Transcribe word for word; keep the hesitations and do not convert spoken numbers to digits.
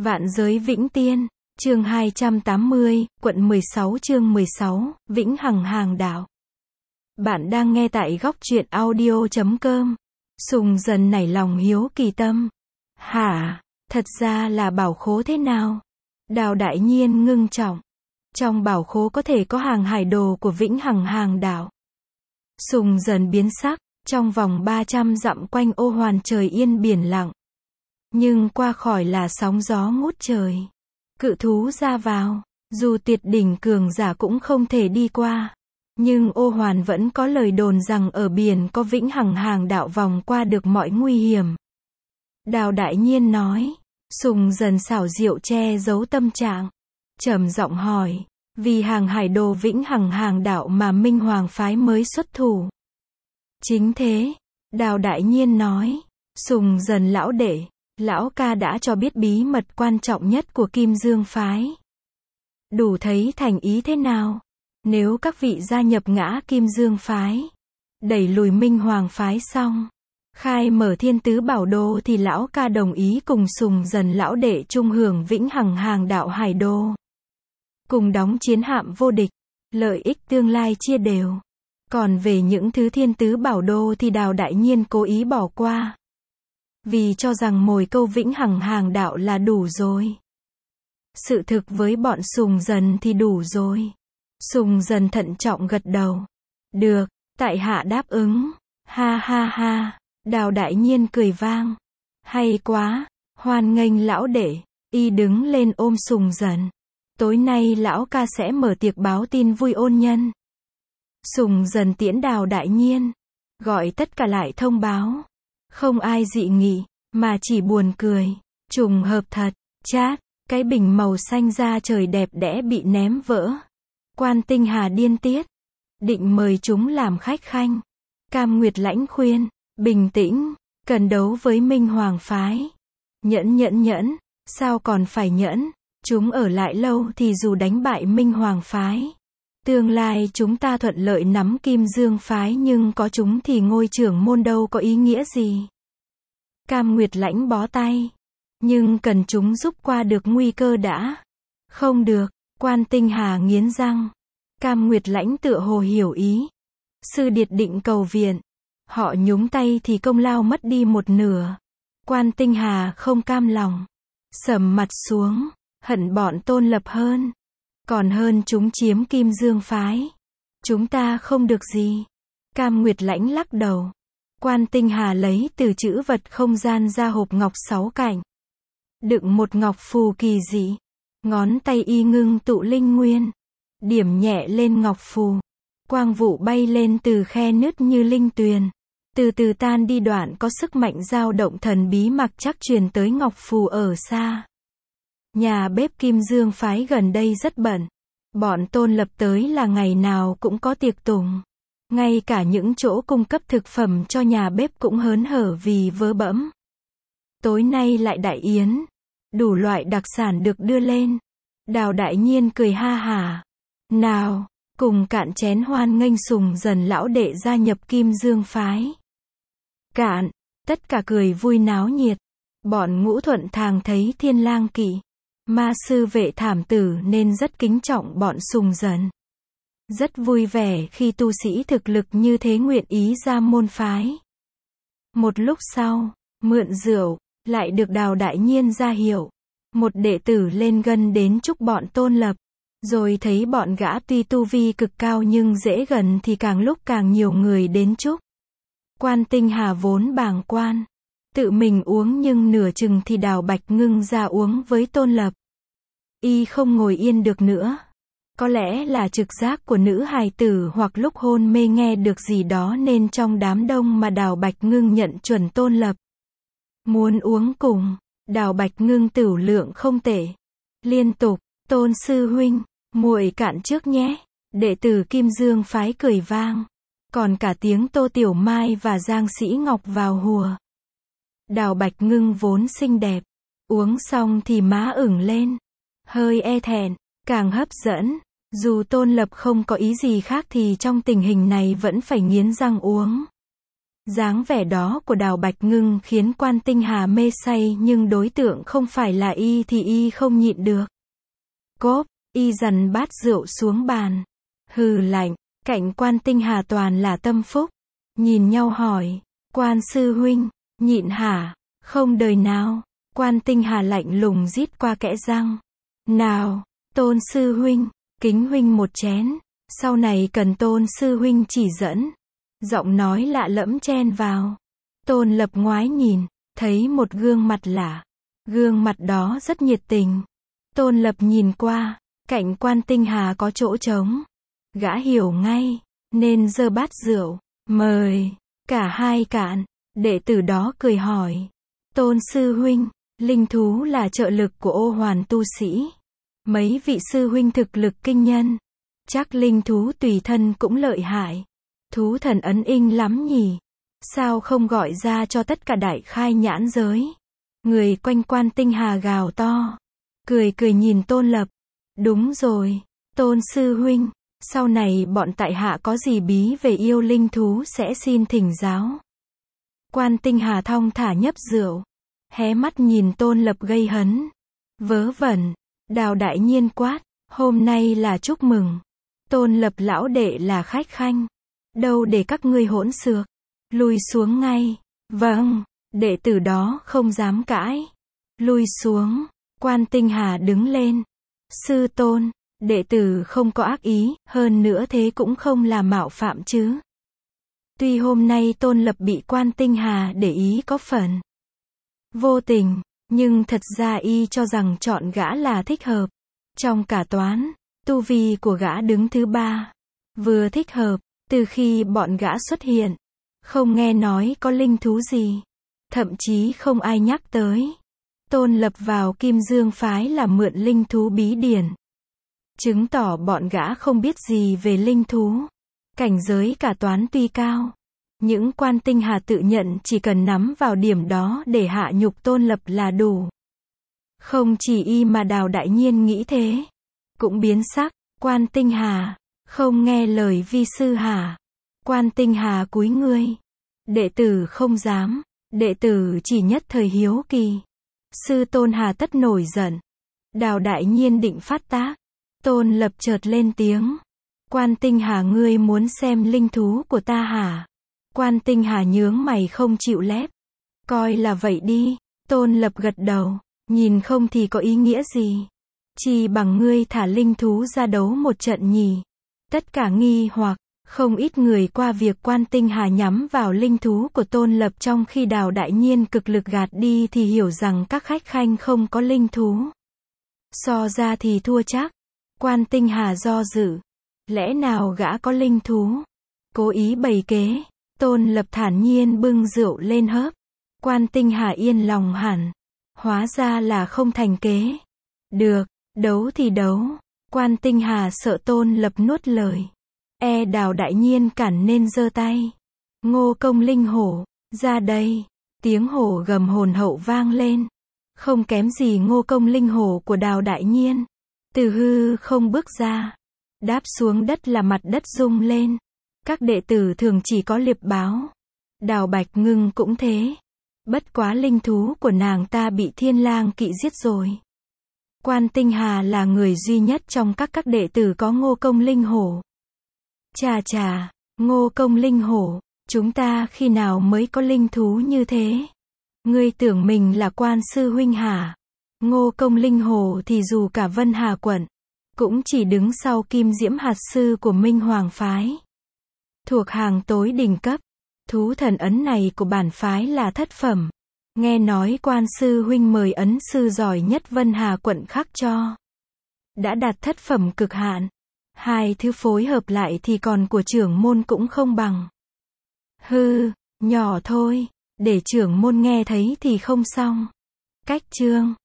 Vạn giới vĩnh tiên, chương hai trăm tám mươi, quận mười sáu chương mười sáu, Vĩnh Hằng Hàng Đạo. Bạn đang nghe tại góc truyện audio chấm com. Sùng dần nảy lòng hiếu kỳ tâm. Hả, thật ra là bảo khố thế nào? Đào Đại Nhiên ngưng trọng. Trong bảo khố có thể có hàng hải đồ của Vĩnh Hằng Hàng Đạo. Sùng dần biến sắc, trong vòng ba trăm dặm quanh ô hoàn trời yên biển lặng. Nhưng qua khỏi là sóng gió ngút trời. Cự thú ra vào, dù tuyệt đỉnh cường giả cũng không thể đi qua. Nhưng ô hoàn vẫn có lời đồn rằng ở biển có Vĩnh Hằng Hàng Đạo vòng qua được mọi nguy hiểm. Đào Đại Nhiên nói. Sùng dần xảo diệu che giấu tâm trạng. Trầm giọng hỏi, vì hàng hải đồ Vĩnh Hằng Hàng Đạo mà Minh Hoàng phái mới xuất thủ. Chính thế, Đào Đại Nhiên nói. Sùng dần lão đệ, lão ca đã cho biết bí mật quan trọng nhất của Kim Dương phái. Đủ thấy thành ý thế nào? Nếu các vị gia nhập ngã Kim Dương phái, đẩy lùi Minh Hoàng phái xong, khai mở thiên tứ bảo đồ thì lão ca đồng ý cùng Sùng dần lão đệ chung hưởng Vĩnh Hằng Hàng Đạo hải đồ. Cùng đóng chiến hạm vô địch, lợi ích tương lai chia đều. Còn về những thứ thiên tứ bảo đồ thì Đào Đại Nhiên cố ý bỏ qua. Vì cho rằng mồi câu Vĩnh Hằng Hàng Đạo là đủ rồi. Sự thực với bọn Sùng dần thì đủ rồi. Sùng dần thận trọng gật đầu. Được, tại hạ đáp ứng. Ha ha ha, Đào Đại Nhiên cười vang. Hay quá, hoan nghênh lão đệ. Y đứng lên ôm Sùng dần. Tối nay lão ca sẽ mở tiệc báo tin vui ôn nhân. Sùng dần tiễn Đào Đại Nhiên. Gọi tất cả lại thông báo. Không ai dị nghị, mà chỉ buồn cười. Trùng hợp thật, chát, cái bình màu xanh da trời đẹp đẽ bị ném vỡ. Quan Tinh Hà điên tiết. Định mời chúng làm khách khanh. Cam Nguyệt Lãnh khuyên, bình tĩnh, cần đấu với Minh Hoàng phái. Nhẫn nhẫn nhẫn, sao còn phải nhẫn? Chúng ở lại lâu thì dù đánh bại Minh Hoàng phái, tương lai chúng ta thuận lợi nắm Kim Dương phái, nhưng có chúng thì ngôi trưởng môn đâu có ý nghĩa gì. Cam Nguyệt Lãnh bó tay. Nhưng cần chúng giúp qua được nguy cơ đã. Không được, Quan Tinh Hà nghiến răng. Cam Nguyệt Lãnh tựa hồ hiểu ý. Sư điệt định cầu viện. Họ nhúng tay thì công lao mất đi một nửa. Quan Tinh Hà không cam lòng. Sầm mặt xuống, hận bọn Tôn Lập hơn. Còn hơn chúng chiếm Kim Dương phái. Chúng ta không được gì. Cam Nguyệt Lãnh lắc đầu. Quan Tinh Hà lấy từ chữ vật không gian ra hộp ngọc sáu cạnh. Đựng một ngọc phù kỳ dị. Ngón tay y ngưng tụ linh nguyên. Điểm nhẹ lên ngọc phù. Quang vụ bay lên từ khe nứt như linh tuyền. Từ từ tan đi, đoạn có sức mạnh dao động thần bí mặc chắc truyền tới ngọc phù ở xa. Nhà bếp Kim Dương phái gần đây rất bận. Bọn Tôn Lập tới là ngày nào cũng có tiệc tùng. Ngay cả những chỗ cung cấp thực phẩm cho nhà bếp cũng hớn hở vì vớ bẫm. Tối nay lại đại yến. Đủ loại đặc sản được đưa lên. Đào Đại Nhiên cười ha hả. Nào, cùng cạn chén hoan nghênh Sùng dần lão đệ gia nhập Kim Dương phái. Cạn, tất cả cười vui náo nhiệt. Bọn Ngũ Thuận Thàng thấy Thiên Lang Kỵ, Ma Sư Vệ Thảm Tử nên rất kính trọng bọn Sùng dần. Rất vui vẻ khi tu sĩ thực lực như thế nguyện ý ra môn phái. Một lúc sau, mượn rượu, lại được Đào Đại Nhiên ra hiệu. Một đệ tử lên gân đến chúc bọn Tôn Lập. Rồi thấy bọn gã tuy tu vi cực cao nhưng dễ gần thì càng lúc càng nhiều người đến chúc. Quan Tinh Hà vốn bàng quan. Tự mình uống nhưng nửa chừng thì Đào Bạch Ngưng ra uống với Tôn Lập. Y không ngồi yên được nữa. Có lẽ là trực giác của nữ hài tử hoặc lúc hôn mê nghe được gì đó nên trong đám đông mà Đào Bạch Ngưng nhận chuẩn Tôn Lập. Muốn uống cùng, Đào Bạch Ngưng tửu lượng không tệ. Liên tục, Tôn sư huynh, muội cạn trước nhé. Đệ tử Kim Dương phái cười vang. Còn cả tiếng Tô Tiểu Mai và Giang Sĩ Ngọc vào hùa. Đào Bạch Ngưng vốn xinh đẹp. Uống xong thì má ửng lên. Hơi e thẹn, càng hấp dẫn. Dù Tôn Lập không có ý gì khác thì trong tình hình này vẫn phải nghiến răng uống. Dáng vẻ đó của Đào Bạch Ngưng khiến Quan Tinh Hà mê say, nhưng đối tượng không phải là y thì y không nhịn được. Cốp, y dằn bát rượu xuống bàn. Hừ lạnh, cạnh Quan Tinh Hà toàn là tâm phúc. Nhìn nhau hỏi, Quan sư huynh, nhịn hả? Không đời nào. Quan Tinh Hà lạnh lùng rít qua kẽ răng. Nào, Tôn sư huynh, kính huynh một chén. Sau này cần Tôn sư huynh chỉ dẫn. Giọng nói lạ lẫm chen vào. Tôn Lập ngoái nhìn, thấy một gương mặt lạ. Gương mặt đó rất nhiệt tình. Tôn Lập nhìn qua, cạnh Quan Tinh Hà có chỗ trống. Gã hiểu ngay, nên giơ bát rượu, mời. Cả hai cạn, đệ tử đó cười hỏi. Tôn sư huynh, linh thú là trợ lực của ô hoàn tu sĩ. Mấy vị sư huynh thực lực kinh nhân. Chắc linh thú tùy thân cũng lợi hại. Thú thần ấn inh lắm nhỉ. Sao không gọi ra cho tất cả đại khai nhãn giới. Người quanh Quan Tinh Hà gào to. Cười cười nhìn Tôn Lập. Đúng rồi, Tôn sư huynh. Sau này bọn tại hạ có gì bí về yêu linh thú sẽ xin thỉnh giáo. Quan Tinh Hà thong thả nhấp rượu. Hé mắt nhìn Tôn Lập gây hấn. Vớ vẩn. Đào Đại Nhiên quát. Hôm nay là chúc mừng. Tôn Lập lão đệ là khách khanh. Đâu để các ngươi hỗn xược. Lui xuống ngay. Vâng. Đệ tử đó không dám cãi. Lui xuống. Quan Tinh Hà đứng lên. Sư tôn. Đệ tử không có ác ý. Hơn nữa thế cũng không là mạo phạm chứ. Tuy hôm nay Tôn Lập bị Quan Tinh Hà để ý có phần vô tình. Nhưng thật ra y cho rằng chọn gã là thích hợp. Trong cả toán, tu vi của gã đứng thứ ba. Vừa thích hợp, từ khi bọn gã xuất hiện. Không nghe nói có linh thú gì. Thậm chí không ai nhắc tới. Tôn Lập vào Kim Dương phái là mượn linh thú bí điển. Chứng tỏ bọn gã không biết gì về linh thú. Cảnh giới cả toán tuy cao. Những Quan Tinh Hà tự nhận chỉ cần nắm vào điểm đó để hạ nhục Tôn Lập là đủ. Không chỉ y mà Đào Đại Nhiên nghĩ thế. Cũng biến sắc. Quan Tinh Hà, không nghe lời vi sư hả? Quan Tinh Hà cúi ngươi. Đệ tử không dám. Đệ tử chỉ nhất thời hiếu kỳ. Sư Tôn hà tất nổi giận. Đào Đại Nhiên định phát tác. Tôn Lập chợt lên tiếng. Quan Tinh Hà ngươi muốn xem linh thú của ta hả? Quan Tinh Hà nhướng mày không chịu lép. Coi là vậy đi. Tôn Lập gật đầu. Nhìn không thì có ý nghĩa gì. Chỉ bằng ngươi thả linh thú ra đấu một trận nhỉ. Tất cả nghi hoặc, không ít người qua việc Quan Tinh Hà nhắm vào linh thú của Tôn Lập trong khi Đào Đại Nhiên cực lực gạt đi thì hiểu rằng các khách khanh không có linh thú. So ra thì thua chắc. Quan Tinh Hà do dự. Lẽ nào gã có linh thú? Cố ý bày kế. Tôn Lập thản nhiên bưng rượu lên hớp. Quan Tinh Hà yên lòng hẳn. Hóa ra là không thành kế. Được, đấu thì đấu. Quan Tinh Hà sợ Tôn Lập nuốt lời. E Đào Đại Nhiên cản nên giơ tay. Ngô Công Linh hổ, ra đây. Tiếng hổ gầm hồn hậu vang lên. Không kém gì Ngô Công Linh hổ của Đào Đại Nhiên. Từ hư không bước ra. Đáp xuống đất là mặt đất rung lên. Các đệ tử thường chỉ có liệp báo. Đào Bạch Ngưng cũng thế. Bất quá linh thú của nàng ta bị Thiên Lang Kỵ giết rồi. Quan Tinh Hà là người duy nhất trong các các đệ tử có Ngô Công Linh hổ. Chà chà, Ngô Công Linh hổ, chúng ta khi nào mới có linh thú như thế? Ngươi tưởng mình là Quan sư huynh hả? Ngô Công Linh hổ thì dù cả Vân Hà quận, cũng chỉ đứng sau Kim Diễm hạt sư của Minh Hoàng phái. Thuộc hàng tối đỉnh cấp. Thú thần ấn này của bản phái là thất phẩm. Nghe nói Quan sư huynh mời ấn sư giỏi nhất Vân Hà quận khắc cho. Đã đạt thất phẩm cực hạn. Hai thứ phối hợp lại thì còn của trưởng môn cũng không bằng. Hư, nhỏ thôi, để trưởng môn nghe thấy thì không xong. Cách chương